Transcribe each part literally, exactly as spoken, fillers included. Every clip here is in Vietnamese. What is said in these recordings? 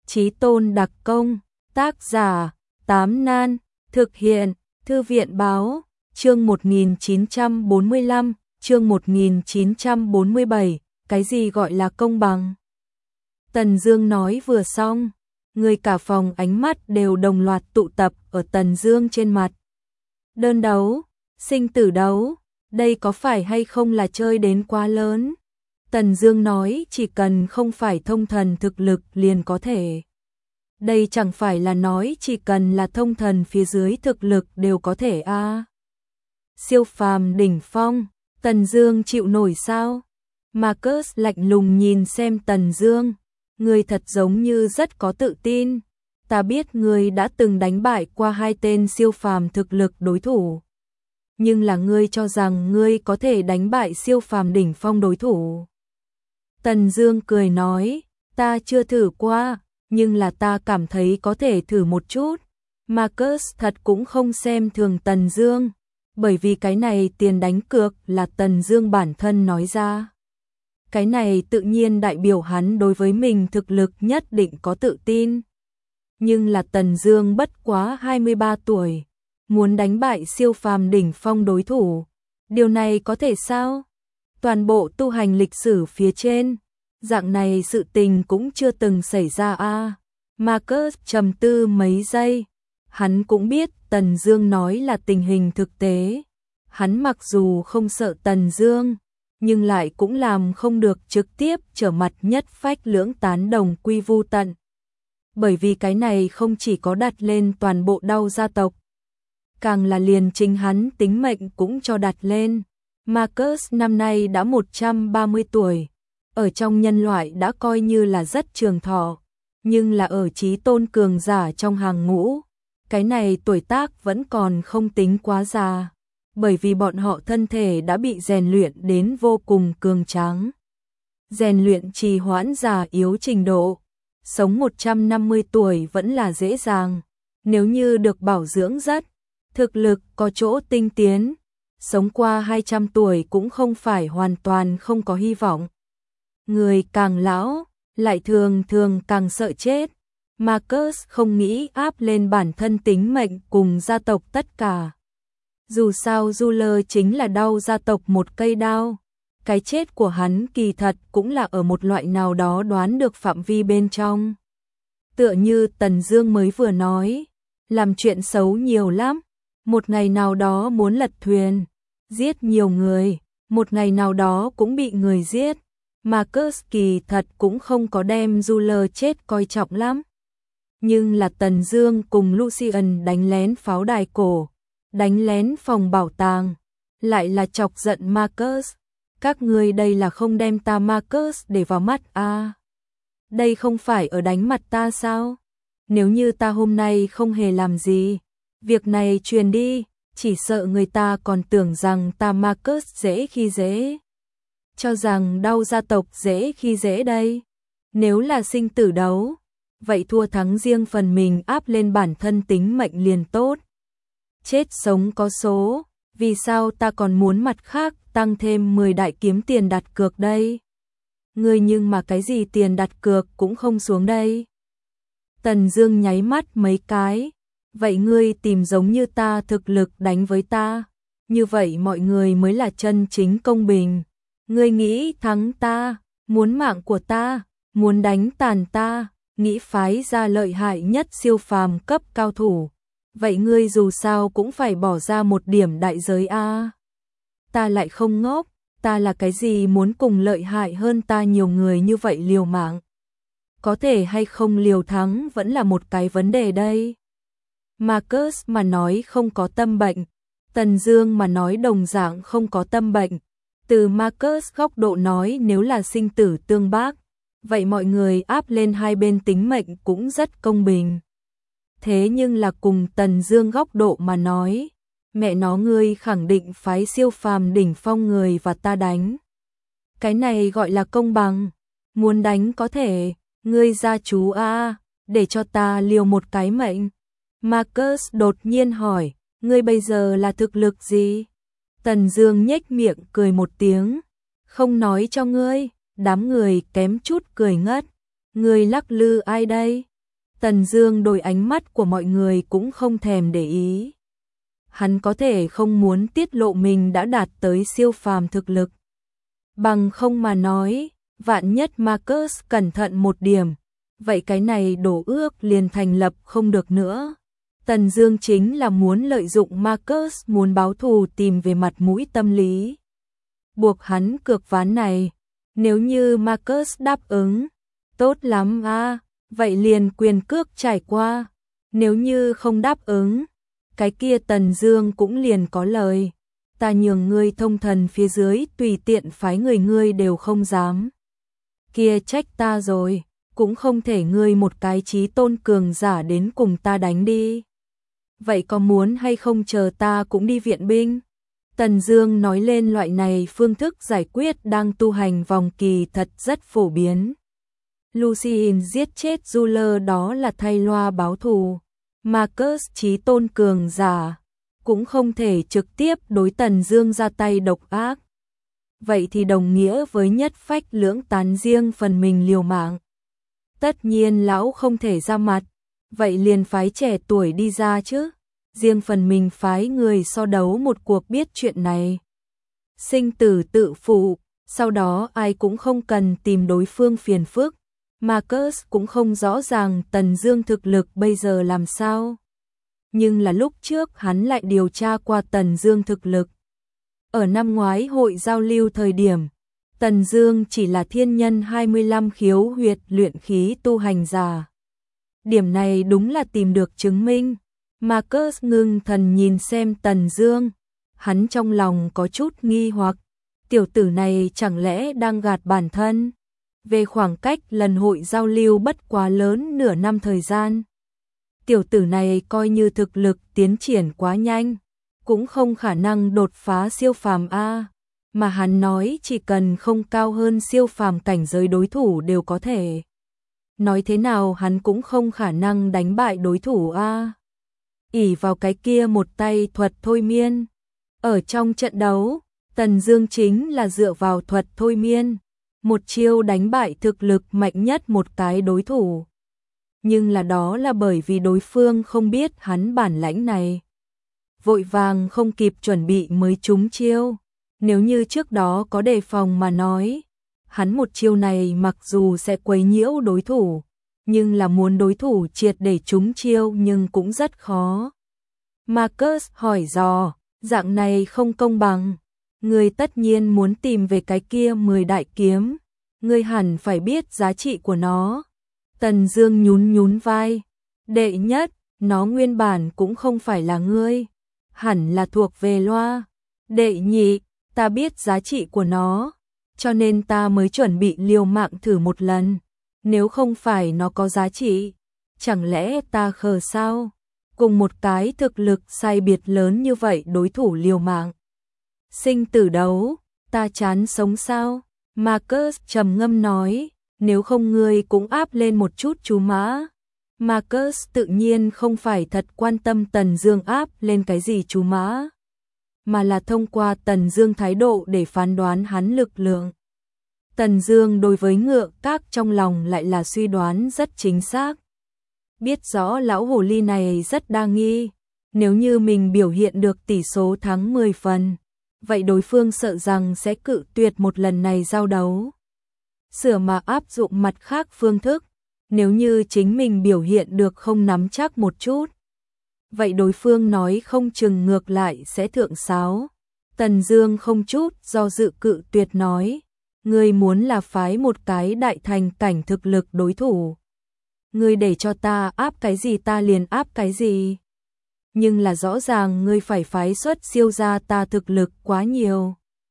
Chí Tôn đặc công, tác giả, Tám Nan, thực hiện, Thư viện báo, chương một nghìn chín trăm bốn mươi lăm, chương một nghìn chín trăm bốn mươi bảy, cái gì gọi là công bằng? Tần Dương nói vừa xong, người cả phòng ánh mắt đều đồng loạt tụ tập ở Tần Dương trên mặt. Đơn đấu, sinh tử đấu, đây có phải hay không là chơi đến quá lớn? Tần Dương nói chỉ cần không phải thông thần thực lực liền có thể. Đây chẳng phải là nói chỉ cần là thông thần phía dưới thực lực đều có thể a. À. Siêu phàm đỉnh phong, Tần Dương chịu nổi sao? Marcus lạnh lùng nhìn xem Tần Dương, ngươi thật giống như rất có tự tin. Ta biết ngươi đã từng đánh bại qua hai tên siêu phàm thực lực đối thủ. Nhưng là ngươi cho rằng ngươi có thể đánh bại siêu phàm đỉnh phong đối thủ. Tần Dương cười nói, ta chưa thử qua, nhưng là ta cảm thấy có thể thử một chút. Marcus thật cũng không xem thường Tần Dương, bởi vì cái này tiền đánh cược là Tần Dương bản thân nói ra. Cái này tự nhiên đại biểu hắn đối với mình thực lực nhất định có tự tin. Nhưng là Tần Dương bất quá hai mươi ba tuổi, muốn đánh bại siêu phàm đỉnh phong đối thủ, điều này có thể sao? Toàn bộ tu hành lịch sử phía trên, dạng này sự tình cũng chưa từng xảy ra a. À. Marcus trầm tư mấy giây, hắn cũng biết Tần Dương nói là tình hình thực tế. Hắn mặc dù không sợ Tần Dương, nhưng lại cũng làm không được trực tiếp trở mặt nhất phách lưỡng tán đồng quy vu tận. Bởi vì cái này không chỉ có đặt lên toàn bộ đau gia tộc, càng là liền chính hắn tính mệnh cũng cho đặt lên. Marcus năm nay đã một trăm ba mươi tuổi, ở trong nhân loại đã coi như là rất trường thọ, nhưng là ở Chí Tôn cường giả trong hàng ngũ, cái này tuổi tác vẫn còn không tính quá già, bởi vì bọn họ thân thể đã bị rèn luyện đến vô cùng cường tráng. Rèn luyện trì hoãn già yếu trình độ, sống một trăm năm mươi tuổi vẫn là dễ dàng, nếu như được bảo dưỡng rất, thực lực có chỗ tinh tiến, sống qua hai trăm tuổi cũng không phải hoàn toàn không có hy vọng. Người càng lão, lại thường thường càng sợ chết. Marcus không nghĩ áp lên bản thân tính mệnh cùng gia tộc tất cả. Dù sao Ruler chính là đau gia tộc một cây đao. Cái chết của hắn kỳ thật cũng là ở một loại nào đó đoán được phạm vi bên trong. Tựa như Tần Dương mới vừa nói, làm chuyện xấu nhiều lắm. Một ngày nào đó muốn lật thuyền, giết nhiều người, một ngày nào đó cũng bị người giết. Marcus kỳ thật cũng không có đem Ruler chết coi trọng lắm. Nhưng là Tần Dương cùng Lucian đánh lén pháo đài cổ, đánh lén phòng bảo tàng, lại là chọc giận Marcus. Các ngươi đây là không đem ta Marcus để vào mắt a? À, đây không phải ở đánh mặt ta sao? Nếu như ta hôm nay không hề làm gì, việc này truyền đi, chỉ sợ người ta còn tưởng rằng ta Marcus dễ khi dễ. Cho rằng đau gia tộc dễ khi dễ đây. Nếu là sinh tử đấu, vậy thua thắng riêng phần mình áp lên bản thân tính mệnh liền tốt. Chết sống có số, vì sao ta còn muốn mặt khác tăng thêm mười đại kiếm tiền đặt cược đây? Ngươi nhưng mà cái gì tiền đặt cược cũng không xuống đây. Tần Dương nháy mắt mấy cái, vậy ngươi tìm giống như ta thực lực đánh với ta, như vậy mọi người mới là chân chính công bình. Ngươi nghĩ thắng ta, muốn mạng của ta, muốn đánh tàn ta, nghĩ phái ra lợi hại nhất siêu phàm cấp cao thủ. Vậy ngươi dù sao cũng phải bỏ ra một điểm đại giới a. À. Ta lại không ngốc, ta là cái gì muốn cùng lợi hại hơn ta nhiều người như vậy liều mạng. Có thể hay không liều thắng vẫn là một cái vấn đề đây. Marcus mà nói không có tâm bệnh, Tần Dương mà nói đồng dạng không có tâm bệnh. Từ Marcus góc độ nói nếu là sinh tử tương bác, vậy mọi người áp lên hai bên tính mệnh cũng rất công bình. Thế nhưng là cùng Tần Dương góc độ mà nói, mẹ nó ngươi khẳng định phái siêu phàm đỉnh phong người và ta đánh. Cái này gọi là công bằng, muốn đánh có thể, ngươi gia chú a, để cho ta liều một cái mệnh. Marcus đột nhiên hỏi, ngươi bây giờ là thực lực gì? Tần Dương nhếch miệng cười một tiếng, không nói cho ngươi, đám người kém chút cười ngất. Ngươi lắc lư ai đây? Tần Dương đổi ánh mắt của mọi người cũng không thèm để ý. Hắn có thể không muốn tiết lộ mình đã đạt tới siêu phàm thực lực. Bằng không mà nói, vạn nhất Marcus cẩn thận một điểm, vậy cái này đổ ước liền thành lập không được nữa. Tần Dương chính là muốn lợi dụng Marcus muốn báo thù tìm về mặt mũi tâm lý. Buộc hắn cược ván này, nếu như Marcus đáp ứng, tốt lắm a, vậy liền quyền cước trải qua. Nếu như không đáp ứng, cái kia Tần Dương cũng liền có lời. Ta nhường ngươi thông thần phía dưới tùy tiện phái người ngươi đều không dám. Kia trách ta rồi, cũng không thể ngươi một cái chí tôn cường giả đến cùng ta đánh đi. Vậy có muốn hay không chờ ta cũng đi viện binh? Tần Dương nói lên loại này phương thức giải quyết đang tu hành vòng kỳ thật rất phổ biến. Lucien giết chết Ruler đó là thay loa báo thù. Marcus chí tôn cường giả cũng không thể trực tiếp đối Tần Dương ra tay độc ác. Vậy thì đồng nghĩa với nhất phách lưỡng tán riêng phần mình liều mạng. Tất nhiên lão không thể ra mặt, vậy liền phái trẻ tuổi đi ra chứ. Riêng phần mình phái người so đấu một cuộc biết chuyện này. Sinh tử tự phụ, sau đó ai cũng không cần tìm đối phương phiền phức. Marcus cũng không rõ ràng Tần Dương thực lực bây giờ làm sao. Nhưng là lúc trước hắn lại điều tra qua Tần Dương thực lực. Ở năm ngoái hội giao lưu thời điểm, Tần Dương chỉ là thiên nhân hai mươi lăm khiếu huyệt luyện khí tu hành giả. Điểm này đúng là tìm được chứng minh. Marcus ngưng thần nhìn xem Tần Dương, hắn trong lòng có chút nghi hoặc, tiểu tử này chẳng lẽ đang gạt bản thân? Về khoảng cách lần hội giao lưu bất quá lớn nửa năm thời gian. Tiểu tử này coi như thực lực tiến triển quá nhanh, cũng không khả năng đột phá siêu phàm a, mà hắn nói chỉ cần không cao hơn siêu phàm cảnh giới đối thủ đều có thể. Nói thế nào hắn cũng không khả năng đánh bại đối thủ a. Ỷ vào cái kia một tay thuật thôi miên. Ở trong trận đấu, Tần Dương chính là dựa vào thuật thôi miên, một chiêu đánh bại thực lực mạnh nhất một cái đối thủ. Nhưng là đó là bởi vì đối phương không biết hắn bản lãnh này. Vội vàng không kịp chuẩn bị mới trúng chiêu. Nếu như trước đó có đề phòng mà nói, hắn một chiêu này mặc dù sẽ quấy nhiễu đối thủ, nhưng là muốn đối thủ triệt để trúng chiêu nhưng cũng rất khó. Marcus hỏi dò, dạng này không công bằng. Ngươi tất nhiên muốn tìm về cái kia mười đại kiếm, ngươi hẳn phải biết giá trị của nó. Tần Dương nhún nhún vai, đệ nhất, nó nguyên bản cũng không phải là ngươi, hẳn là thuộc về loa. Đệ nhị, ta biết giá trị của nó, cho nên ta mới chuẩn bị liều mạng thử một lần. Nếu không phải nó có giá trị, chẳng lẽ ta khờ sao? Cùng một cái thực lực sai biệt lớn như vậy đối thủ liều mạng. Sinh tử đấu, ta chán sống sao? Marcus trầm ngâm nói, nếu không ngươi cũng áp lên một chút chú mã. Marcus tự nhiên không phải thật quan tâm Tần Dương áp lên cái gì chú mã, mà là thông qua Tần Dương thái độ để phán đoán hắn lực lượng. Tần Dương đối với Ngựa Các trong lòng lại là suy đoán rất chính xác. Biết rõ lão hồ ly này rất đa nghi, nếu như mình biểu hiện được tỷ số thắng mười phần, vậy đối phương sợ rằng sẽ cự tuyệt một lần này giao đấu. Sửa mà áp dụng mặt khác phương thức, nếu như chính mình biểu hiện được không nắm chắc một chút, vậy đối phương nói không chừng ngược lại sẽ thượng sáo. Tần Dương không chút do dự cự tuyệt nói, ngươi muốn là phái một cái đại thành cảnh thực lực đối thủ. Ngươi để cho ta áp cái gì ta liền áp cái gì. Nhưng là rõ ràng ngươi phải phái xuất siêu ra ta thực lực quá nhiều.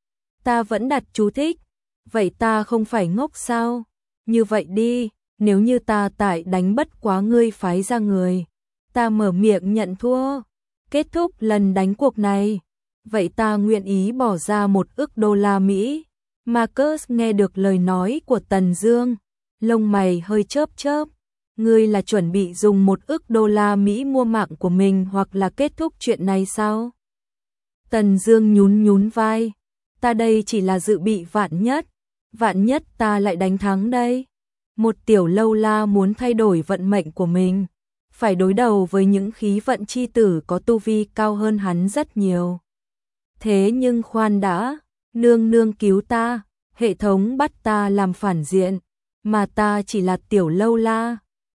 Ta vẫn đặt chú thích, vậy ta không phải ngốc sao? Như vậy đi, nếu như ta tại đánh bất quá ngươi phái ra người, ta mở miệng nhận thua, kết thúc lần đánh cuộc này, vậy ta nguyện ý bỏ ra một ức đô la Mỹ. Marcus nghe được lời nói của Tần Dương, lông mày hơi chớp chớp. Ngươi là chuẩn bị dùng một ức đô la Mỹ mua mạng của mình hoặc là kết thúc chuyện này sao? Tần Dương nhún nhún vai, ta đây chỉ là dự bị vạn nhất, vạn nhất ta lại đánh thắng đây. Một tiểu lâu la muốn thay đổi vận mệnh của mình, phải đối đầu với những khí vận chi tử có tu vi cao hơn hắn rất nhiều. Thế nhưng khoan đã, nương nương cứu ta, hệ thống bắt ta làm phản diện, mà ta chỉ là tiểu lâu la,